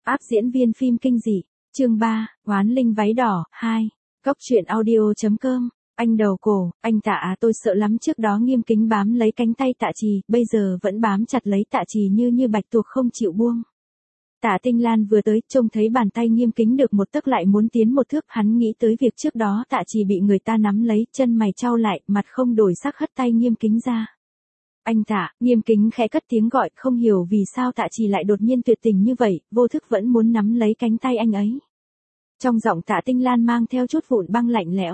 Áp diễn viên phim kinh dị, chương 3, Oán linh váy đỏ, 2. Cốc truyện audio.com. Anh đầu cổ, anh Tạ tôi sợ lắm, trước đó Nghiêm Kính bám lấy cánh tay Tạ Trì, bây giờ vẫn bám chặt lấy Tạ Trì như bạch tuộc không chịu buông. Tạ Tinh Lan vừa tới, trông thấy bàn tay Nghiêm Kính được một tấc lại muốn tiến một thước, hắn nghĩ tới việc trước đó Tạ Trì bị người ta nắm lấy, chân mày chau lại, mặt không đổi sắc hất tay Nghiêm Kính ra. Anh Tạ, Nghiêm Kính khẽ cất tiếng gọi, không hiểu vì sao Tạ Trì lại đột nhiên tuyệt tình như vậy, vô thức vẫn muốn nắm lấy cánh tay anh ấy. Trong giọng Tạ Tinh Lan mang theo chút vụn băng lạnh lẽo.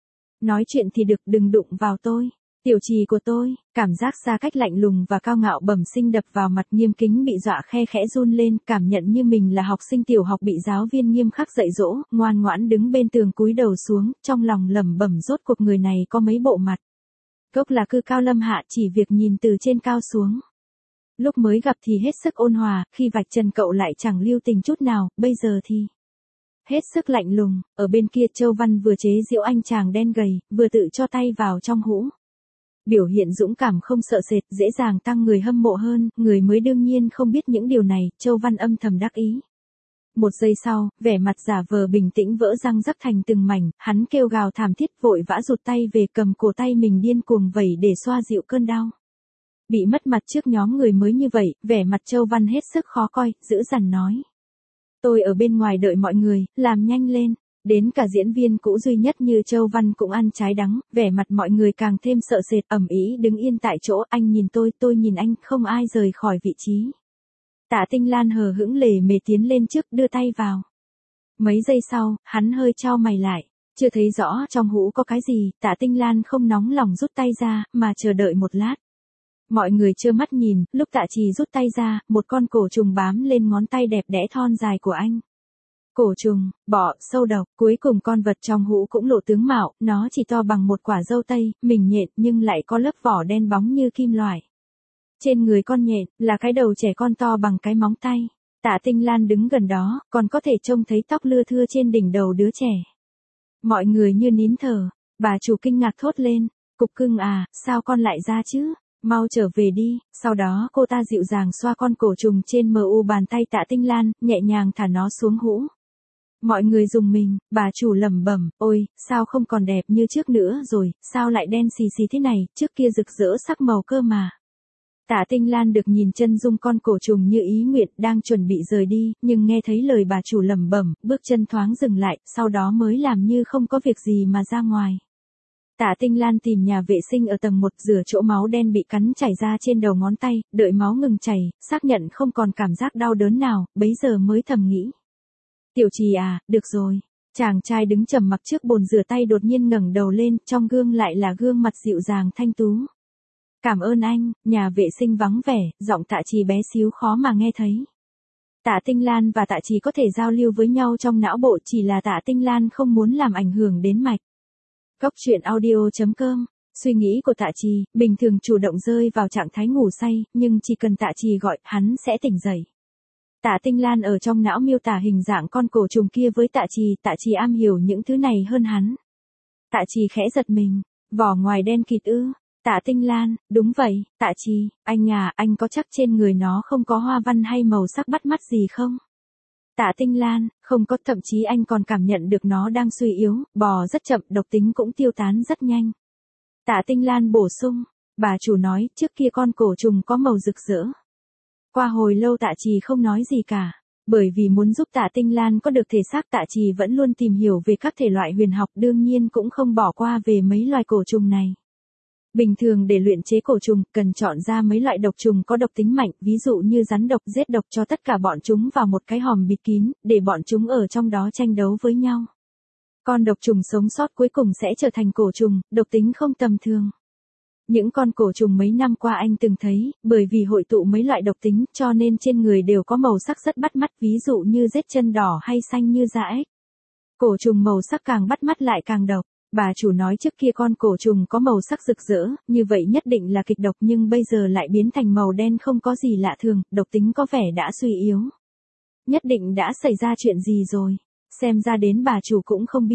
Nói chuyện thì được, đừng đụng vào tôi. Tiểu Trì của tôi, cảm giác xa cách lạnh lùng và cao ngạo bẩm sinh đập vào mặt, Nghiêm Kính bị dọa khe khẽ run lên, cảm nhận như mình là học sinh tiểu học bị giáo viên nghiêm khắc dạy dỗ, ngoan ngoãn đứng bên tường cúi đầu xuống, trong lòng lẩm bẩm rốt cuộc người này có mấy bộ mặt. Cốc là cư cao lâm hạ, chỉ việc nhìn từ trên cao xuống. Lúc mới gặp thì hết sức ôn hòa, khi vạch trần cậu lại chẳng lưu tình chút nào, bây giờ thì hết sức lạnh lùng. Ở bên kia Châu Văn vừa chế giễu anh chàng đen gầy, vừa tự cho tay vào trong hũ. Biểu hiện dũng cảm không sợ sệt, dễ dàng tăng người hâm mộ hơn, người mới đương nhiên không biết những điều này, Châu Văn âm thầm đắc ý. Một giây sau, vẻ mặt giả vờ bình tĩnh vỡ răng rắc thành từng mảnh, hắn kêu gào thảm thiết vội vã rụt tay về, cầm cổ tay mình điên cuồng vẩy để xoa dịu cơn đau. Bị mất mặt trước nhóm người mới như vậy, vẻ mặt Châu Văn hết sức khó coi, dữ dằn nói. Tôi ở bên ngoài đợi mọi người, làm nhanh lên. Đến cả diễn viên cũ duy nhất như Châu Văn cũng ăn trái đắng, vẻ mặt mọi người càng thêm sợ sệt, ầm ĩ đứng yên tại chỗ, anh nhìn tôi nhìn anh, không ai rời khỏi vị trí. Tạ Tinh Lan hờ hững lề mề tiến lên trước, đưa tay vào. Mấy giây sau, hắn hơi chau mày lại, chưa thấy rõ trong hũ có cái gì, Tạ Tinh Lan không nóng lòng rút tay ra, mà chờ đợi một lát. Mọi người trơ mắt nhìn, lúc Tạ Trì rút tay ra, một con cổ trùng bám lên ngón tay đẹp đẽ thon dài của anh. Cổ trùng, bọ, sâu độc, cuối cùng con vật trong hũ cũng lộ tướng mạo, nó chỉ to bằng một quả dâu tây, mềm nhện nhưng lại có lớp vỏ đen bóng như kim loại. Trên người con nhện, là cái đầu trẻ con to bằng cái móng tay. Tạ Tinh Lan đứng gần đó, còn có thể trông thấy tóc lưa thưa trên đỉnh đầu đứa trẻ. Mọi người như nín thở, bà chủ kinh ngạc thốt lên, Cục Cưng à, sao con lại ra chứ? Mau trở về đi. Sau đó cô ta dịu dàng xoa con cổ trùng trên bàn tay Tạ Tinh Lan, nhẹ nhàng thả nó xuống hũ. Mọi người rùng mình, bà chủ lẩm bẩm, ôi, sao không còn đẹp như trước nữa rồi, sao lại đen xì xì thế này, trước kia rực rỡ sắc màu cơ mà. Tạ Tinh Lan được nhìn chân dung con cổ trùng như ý nguyện, đang chuẩn bị rời đi, nhưng nghe thấy lời bà chủ lẩm bẩm, bước chân thoáng dừng lại, sau đó mới làm như không có việc gì mà ra ngoài. Tạ Tinh Lan tìm nhà vệ sinh ở tầng 1, rửa chỗ máu đen bị cắn chảy ra trên đầu ngón tay, đợi máu ngừng chảy, xác nhận không còn cảm giác đau đớn nào, bấy giờ mới thầm nghĩ. Tiểu Trì à, được rồi. Chàng trai đứng trầm mặc trước bồn rửa tay đột nhiên ngẩng đầu lên, trong gương lại là gương mặt dịu dàng thanh tú. Cảm ơn anh. Nhà vệ sinh vắng vẻ, giọng Tạ Trì bé xíu khó mà nghe thấy. Tạ Tinh Lan và Tạ Trì có thể giao lưu với nhau trong não bộ, chỉ là Tạ Tinh Lan không muốn làm ảnh hưởng đến mạch. Cốc truyện audio.com. Suy nghĩ của Tạ Trì, bình thường chủ động rơi vào trạng thái ngủ say, nhưng chỉ cần Tạ Trì gọi, hắn sẽ tỉnh dậy. Tạ Tinh Lan ở trong não miêu tả hình dạng con cổ trùng kia với Tạ Trì am hiểu những thứ này hơn hắn. Tạ Trì khẽ giật mình, vỏ ngoài đen kịt ư? Tạ Tinh Lan, đúng vậy, Tạ Trì, anh à, anh có chắc trên người nó không có hoa văn hay màu sắc bắt mắt gì không? Tạ Tinh Lan, không có, thậm chí anh còn cảm nhận được nó đang suy yếu, bò rất chậm, độc tính cũng tiêu tán rất nhanh. Tạ Tinh Lan bổ sung, bà chủ nói, trước kia con cổ trùng có màu rực rỡ. Qua hồi lâu Tạ Trì không nói gì cả, bởi vì muốn giúp Tạ Tinh Lan có được thể xác, Tạ Trì vẫn luôn tìm hiểu về các thể loại huyền học, đương nhiên cũng không bỏ qua về mấy loài cổ trùng này. Bình thường để luyện chế cổ trùng, cần chọn ra mấy loại độc trùng có độc tính mạnh, ví dụ như rắn độc, giết độc cho tất cả bọn chúng vào một cái hòm bịt kín, để bọn chúng ở trong đó tranh đấu với nhau. Con độc trùng sống sót cuối cùng sẽ trở thành cổ trùng, độc tính không tầm thường. Những con cổ trùng mấy năm qua anh từng thấy, bởi vì hội tụ mấy loại độc tính, cho nên trên người đều có màu sắc rất bắt mắt, ví dụ như rết chân đỏ hay xanh như da ếch. Cổ trùng màu sắc càng bắt mắt lại càng độc. Bà chủ nói trước kia con cổ trùng có màu sắc rực rỡ, như vậy nhất định là kịch độc, nhưng bây giờ lại biến thành màu đen không có gì lạ thường, độc tính có vẻ đã suy yếu. Nhất định đã xảy ra chuyện gì rồi, xem ra đến bà chủ cũng không biết.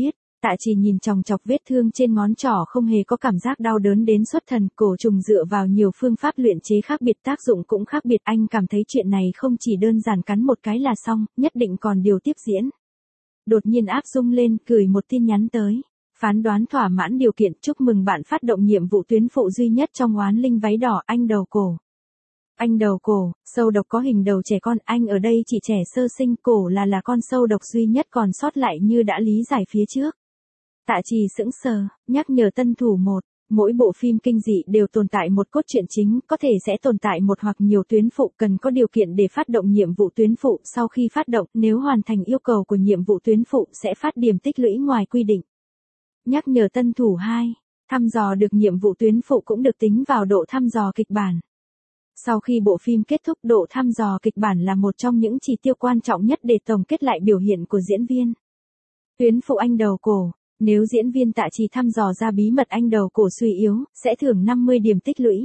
Tạ Trì nhìn chòng chọc vết thương trên ngón trỏ không hề có cảm giác đau đớn đến xuất thần, cổ trùng dựa vào nhiều phương pháp luyện chế khác biệt tác dụng cũng khác biệt, anh cảm thấy chuyện này không chỉ đơn giản cắn một cái là xong, nhất định còn điều tiếp diễn. Đột nhiên áp rung lên, gửi một tin nhắn tới. Phán đoán thỏa mãn điều kiện, chúc mừng bạn phát động nhiệm vụ tuyến phụ duy nhất trong oán linh váy đỏ, anh đầu cổ. Anh đầu cổ, sâu độc có hình đầu trẻ con, anh ở đây chỉ trẻ sơ sinh, cổ là con sâu độc duy nhất còn sót lại như đã lý giải phía trước. Tạ Trì sững sờ, nhắc nhở tân thủ 1. Mỗi bộ phim kinh dị đều tồn tại một cốt truyện chính, có thể sẽ tồn tại một hoặc nhiều tuyến phụ, cần có điều kiện để phát động nhiệm vụ tuyến phụ, sau khi phát động, nếu hoàn thành yêu cầu của nhiệm vụ tuyến phụ sẽ phát điểm tích lũy ngoài quy định. Nhắc nhở tân thủ 2. Thăm dò được nhiệm vụ tuyến phụ cũng được tính vào độ thăm dò kịch bản. Sau khi bộ phim kết thúc, độ thăm dò kịch bản là một trong những chỉ tiêu quan trọng nhất để tổng kết lại biểu hiện của diễn viên. Tuyến phụ anh đầu cổ. Nếu diễn viên Tạ Trì thăm dò ra bí mật anh đầu cổ suy yếu, sẽ thưởng 50 điểm tích lũy.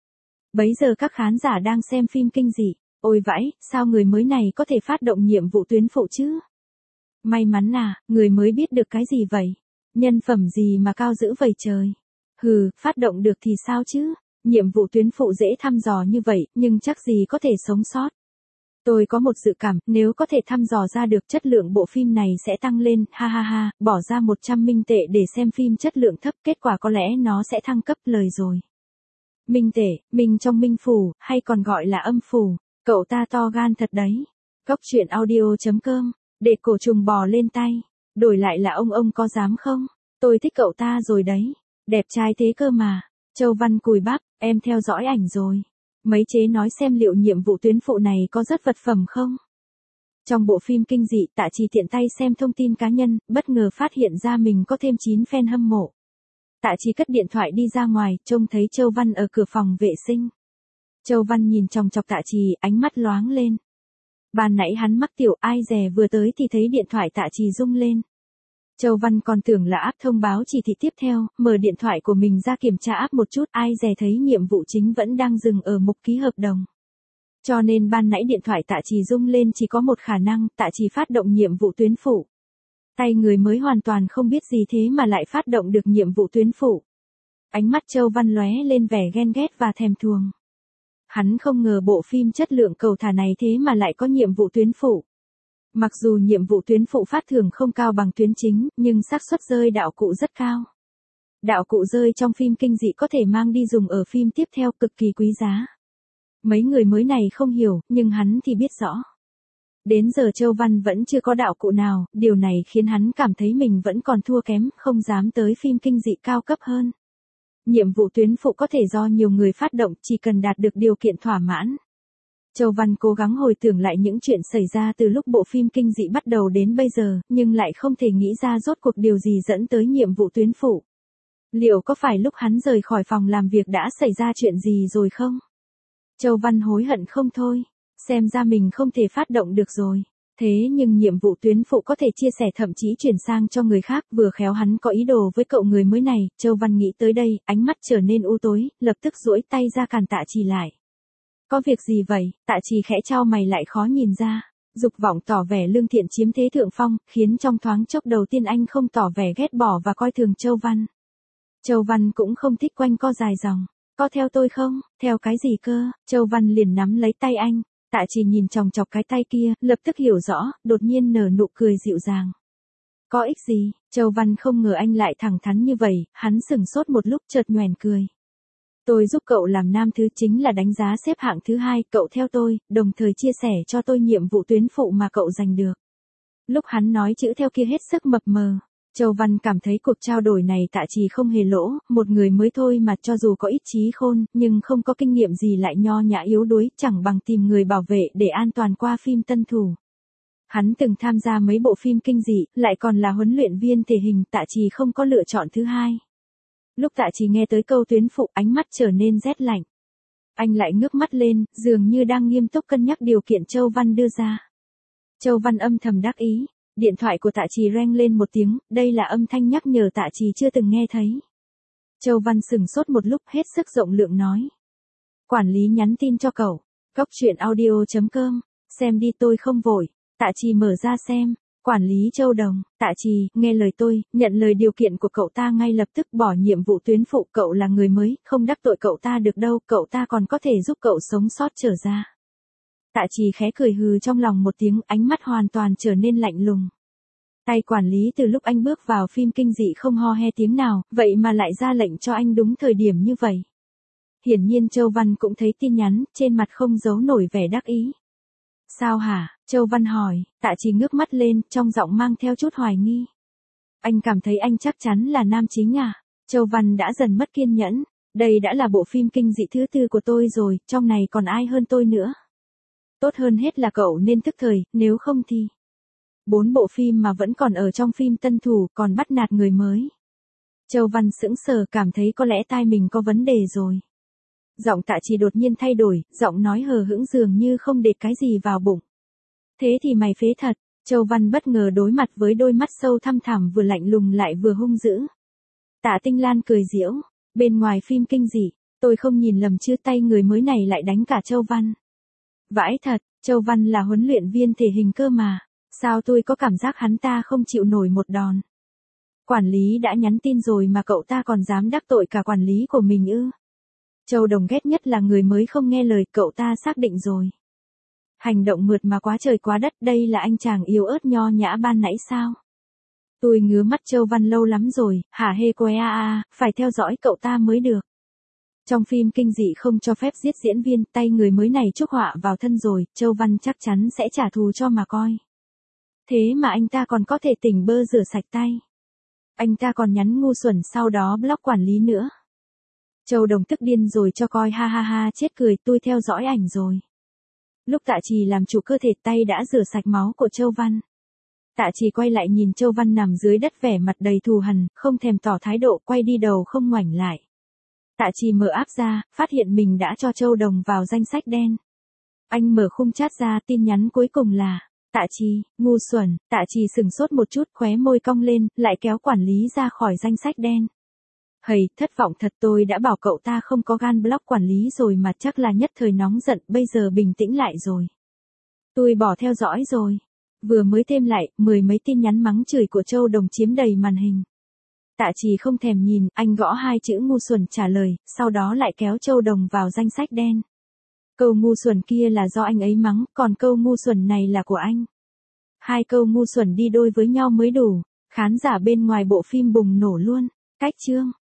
Bấy giờ các khán giả đang xem phim kinh dị. Ôi vãi, sao người mới này có thể phát động nhiệm vụ tuyến phụ chứ? May mắn à, người mới biết được cái gì vậy? Nhân phẩm gì mà cao dữ vậy trời? Hừ, phát động được thì sao chứ? Nhiệm vụ tuyến phụ dễ thăm dò như vậy, nhưng chắc gì có thể sống sót. Tôi có một dự cảm, nếu có thể thăm dò ra được chất lượng bộ phim này sẽ tăng lên, ha ha ha, bỏ ra 100 minh tệ để xem phim chất lượng thấp, kết quả có lẽ nó sẽ thăng cấp lời rồi. Minh tệ, minh trong minh phủ, hay còn gọi là âm phủ, cậu ta to gan thật đấy. Cóc truyện audio.com, để cổ trùng bò lên tay, đổi lại là ông có dám không? Tôi thích cậu ta rồi đấy, đẹp trai thế cơ mà. Châu Văn cùi bắp, em theo dõi ảnh rồi. Mấy chế nói xem liệu nhiệm vụ tuyến phụ này có rất vật phẩm không? Trong bộ phim kinh dị, Tạ Trì tiện tay xem thông tin cá nhân, bất ngờ phát hiện ra mình có thêm 9 fan hâm mộ. Tạ Trì cất điện thoại đi ra ngoài, trông thấy Châu Văn ở cửa phòng vệ sinh. Châu Văn nhìn chòng chọc Tạ Trì, ánh mắt loáng lên. Ban nãy hắn mắc tiểu, ai dè vừa tới thì thấy điện thoại Tạ Trì rung lên. Châu Văn còn tưởng là áp thông báo chỉ thị tiếp theo, mở điện thoại của mình ra kiểm tra áp một chút, ai dè thấy nhiệm vụ chính vẫn đang dừng ở mục ký hợp đồng. Cho nên ban nãy điện thoại Tạ Trì rung lên chỉ có một khả năng, Tạ Trì phát động nhiệm vụ tuyến phụ. Tay người mới hoàn toàn không biết gì thế mà lại phát động được nhiệm vụ tuyến phụ. Ánh mắt Châu Văn lóe lên vẻ ghen ghét và thèm thuồng. Hắn không ngờ bộ phim chất lượng cầu thả này thế mà lại có nhiệm vụ tuyến phụ. Mặc dù nhiệm vụ tuyến phụ phát thưởng không cao bằng tuyến chính, nhưng xác suất rơi đạo cụ rất cao. Đạo cụ rơi trong phim kinh dị có thể mang đi dùng ở phim tiếp theo, cực kỳ quý giá. Mấy người mới này không hiểu, nhưng hắn thì biết rõ. Đến giờ Châu Văn vẫn chưa có đạo cụ nào, điều này khiến hắn cảm thấy mình vẫn còn thua kém, không dám tới phim kinh dị cao cấp hơn. Nhiệm vụ tuyến phụ có thể do nhiều người phát động, chỉ cần đạt được điều kiện thỏa mãn. Châu Văn cố gắng hồi tưởng lại những chuyện xảy ra từ lúc bộ phim kinh dị bắt đầu đến bây giờ, nhưng lại không thể nghĩ ra rốt cuộc điều gì dẫn tới nhiệm vụ tuyến phụ. Liệu có phải lúc hắn rời khỏi phòng làm việc đã xảy ra chuyện gì rồi không? Châu Văn hối hận không thôi, xem ra mình không thể phát động được rồi. Thế nhưng nhiệm vụ tuyến phụ có thể chia sẻ thậm chí chuyển sang cho người khác, vừa khéo hắn có ý đồ với cậu người mới này. Châu Văn nghĩ tới đây, ánh mắt trở nên u tối, lập tức duỗi tay ra cản Tạ Trì lại. Có việc gì vậy? Tạ Trì khẽ chau mày lại khó nhìn ra. Dục vọng tỏ vẻ lương thiện chiếm thế thượng phong, khiến trong thoáng chốc đầu tiên anh không tỏ vẻ ghét bỏ và coi thường Châu Văn. Châu Văn cũng không thích quanh co dài dòng. Có theo tôi không? Theo cái gì cơ? Châu Văn liền nắm lấy tay anh. Tạ Trì nhìn chòng chọc cái tay kia, lập tức hiểu rõ, đột nhiên nở nụ cười dịu dàng. Có ích gì? Châu Văn không ngờ anh lại thẳng thắn như vậy, hắn sửng sốt một lúc chợt nhoẻn cười. Tôi giúp cậu làm nam thứ chính là đánh giá xếp hạng thứ 2, cậu theo tôi, đồng thời chia sẻ cho tôi nhiệm vụ tuyến phụ mà cậu giành được. Lúc hắn nói chữ theo kia hết sức mập mờ. Châu Văn cảm thấy cuộc trao đổi này Tạ Trì không hề lỗ, một người mới thôi mà cho dù có ít trí khôn, nhưng không có kinh nghiệm gì lại nho nhã yếu đuối, chẳng bằng tìm người bảo vệ để an toàn qua phim tân thủ. Hắn từng tham gia mấy bộ phim kinh dị, lại còn là huấn luyện viên thể hình, Tạ Trì không có lựa chọn thứ hai. Lúc Tạ Trì nghe tới câu tuyến phụ, ánh mắt trở nên rét lạnh. Anh lại ngước mắt lên, dường như đang nghiêm túc cân nhắc điều kiện Châu Văn đưa ra. Châu Văn âm thầm đắc ý. Điện thoại của Tạ Trì reng lên một tiếng, đây là âm thanh nhắc nhở Tạ Trì chưa từng nghe thấy. Châu Văn sửng sốt một lúc, hết sức rộng lượng nói. Quản lý nhắn tin cho cậu. Cóc truyện audio.com, xem đi tôi không vội. Tạ Trì mở ra xem. Quản lý Châu Đồng, Tạ Trì, nghe lời tôi, nhận lời điều kiện của cậu ta ngay lập tức bỏ nhiệm vụ tuyến phụ. Cậu là người mới, không đắc tội cậu ta được đâu, cậu ta còn có thể giúp cậu sống sót trở ra. Tạ Trì khẽ cười hừ trong lòng một tiếng, ánh mắt hoàn toàn trở nên lạnh lùng. Tay quản lý từ lúc anh bước vào phim kinh dị không ho he tiếng nào, vậy mà lại ra lệnh cho anh đúng thời điểm như vậy. Hiển nhiên Châu Văn cũng thấy tin nhắn, trên mặt không giấu nổi vẻ đắc ý. Sao hả? Châu Văn hỏi. Tạ Trì ngước mắt lên, trong giọng mang theo chút hoài nghi. Anh cảm thấy anh chắc chắn là nam chính à? Châu Văn đã dần mất kiên nhẫn. Đây đã là bộ phim kinh dị thứ 4 của tôi rồi, trong này còn ai hơn tôi nữa. Tốt hơn hết là cậu nên thức thời, nếu không thì 4 bộ phim mà vẫn còn ở trong phim tân thủ, còn bắt nạt người mới. Châu Văn sững sờ, cảm thấy có lẽ tai mình có vấn đề rồi. Giọng Tạ Trì đột nhiên thay đổi, giọng nói hờ hững dường như không để cái gì vào bụng. Thế thì mày phế thật. Châu Văn bất ngờ đối mặt với đôi mắt sâu thăm thẳm vừa lạnh lùng lại vừa hung dữ. Tạ Tinh Lan cười giễu, bên ngoài phim kinh dị, tôi không nhìn lầm chứ, tay người mới này lại đánh cả Châu Văn. Vãi thật, Châu Văn là huấn luyện viên thể hình cơ mà, sao tôi có cảm giác hắn ta không chịu nổi một đòn. Quản lý đã nhắn tin rồi mà cậu ta còn dám đắc tội cả quản lý của mình ư? Châu Đồng ghét nhất là người mới không nghe lời, cậu ta xác định rồi. Hành động mượt mà quá trời quá đất, đây là anh chàng yếu ớt nho nhã ban nãy sao? Tôi ngứa mắt Châu Văn lâu lắm rồi, hả hê que phải theo dõi cậu ta mới được. Trong phim kinh dị không cho phép giết diễn viên, tay người mới này chuốc họa vào thân rồi, Châu Văn chắc chắn sẽ trả thù cho mà coi. Thế mà anh ta còn có thể tỉnh bơ rửa sạch tay. Anh ta còn nhắn ngu xuẩn sau đó block quản lý nữa. Châu Đồng tức điên rồi cho coi, ha ha ha, chết cười, tôi theo dõi ảnh rồi. Lúc Tạ Trì làm chủ cơ thể, tay đã rửa sạch máu của Châu Văn. Tạ Trì quay lại nhìn Châu Văn nằm dưới đất vẻ mặt đầy thù hằn, không thèm tỏ thái độ, quay đi đầu không ngoảnh lại. Tạ Trì mở app ra, phát hiện mình đã cho Châu Đồng vào danh sách đen. Anh mở khung chat ra, tin nhắn cuối cùng là: Tạ Trì, ngu xuẩn. Tạ Trì sửng sốt một chút, khóe môi cong lên, lại kéo quản lý ra khỏi danh sách đen. Hầy, thất vọng thật, tôi đã bảo cậu ta không có gan block quản lý rồi mà, chắc là nhất thời nóng giận, bây giờ bình tĩnh lại rồi. Tôi bỏ theo dõi rồi. Vừa mới thêm lại, 10 mấy tin nhắn mắng chửi của Châu Đồng chiếm đầy màn hình. Tạ Trì không thèm nhìn, anh gõ 2 chữ ngu xuẩn trả lời, sau đó lại kéo Châu Đồng vào danh sách đen. Câu ngu xuẩn kia là do anh ấy mắng, còn câu ngu xuẩn này là của anh. 2 câu ngu xuẩn đi đôi với nhau mới đủ. Khán giả bên ngoài bộ phim bùng nổ luôn. Cách chương